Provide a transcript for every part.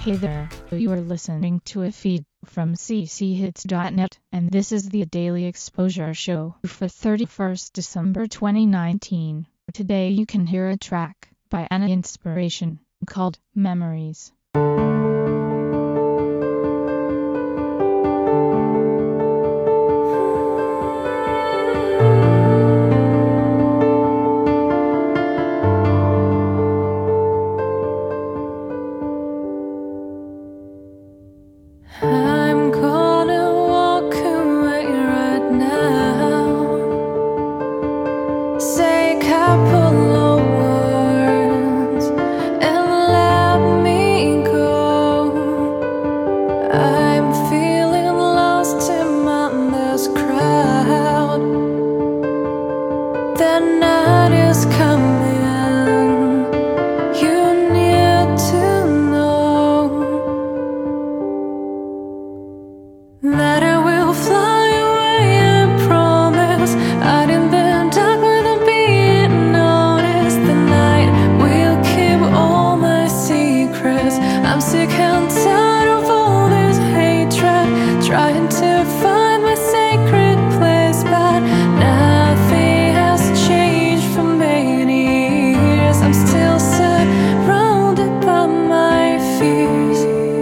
Hey there, you are listening to a feed from cchits.net, and this is the Daily Exposure Show for 31st December 2019. Today you can hear a track by Anna Inspiration called Memories. I'm gonna walk away right now, say a couple of words and let me go. I'm feeling lost among this crowd. The night is coming. You need to know that I will fly away, I promise. Out in the dark without being noticed. The night will keep all my secrets. I'm sick and tired of all this hatred, trying to find my sacred place, but nothing has changed for many years. I'm still surrounded by my fears.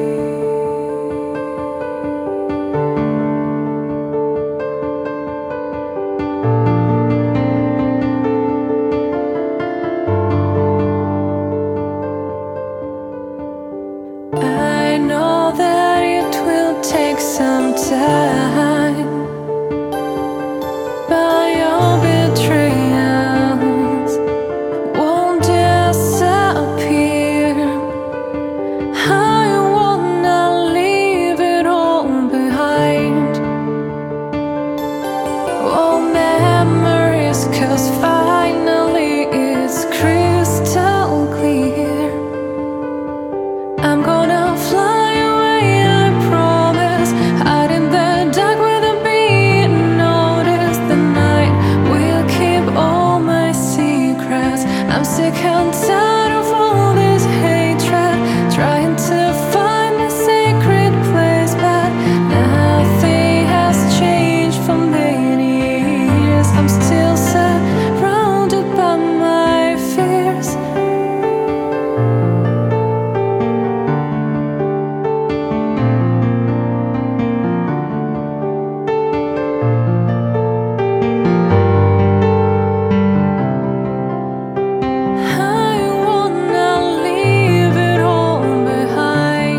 I know that it will take some time, but your betrayals won't disappear. I wanna leave it all behind. All memories, 'cause finally it's crystal clear. I'm gonna fly away, I promise. Out in the dark without being noticed. The night will keep all my secrets. I'm sick and tired of all this hatred, trying to find my sacred place, but nothing has changed for many years. I'm still surrounded by my fears. I wanna leave it all behind.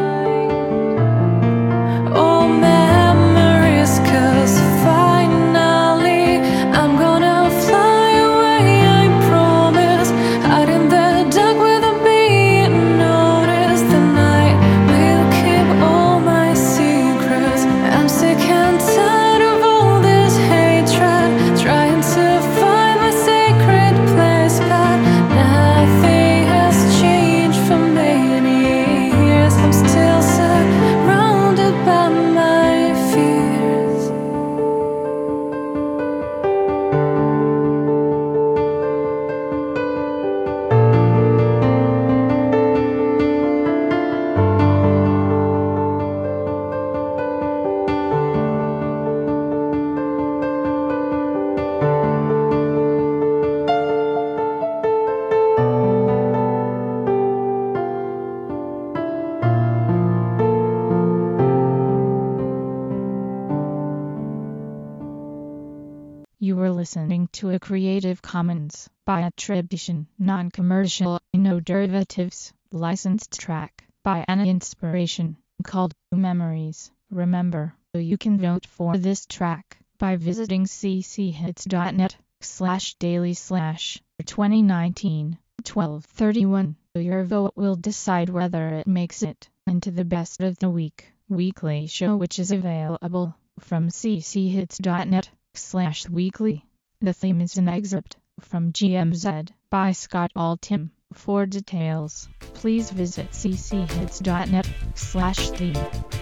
All memories, 'cause finally I'm gonna fly away, I promise. Out in the dark without being noticed. The night will keep all my secrets. I'm sick and tired of all this hatred, trying to find my sacred place, but nothing has changed for many years. I'm still surrounded by my fears. You were listening to a Creative Commons by attribution, non-commercial, no derivatives, licensed track by Anna Inspiration called Memories. Remember, you can vote for this track by visiting cchits.net/daily/2019-1231. Your vote will decide whether it makes it into the best of the weekly show, which is available from cchits.net/weekly. The theme is an excerpt from GMZ by Scott Altham. For details, please visit cchits.net/theme.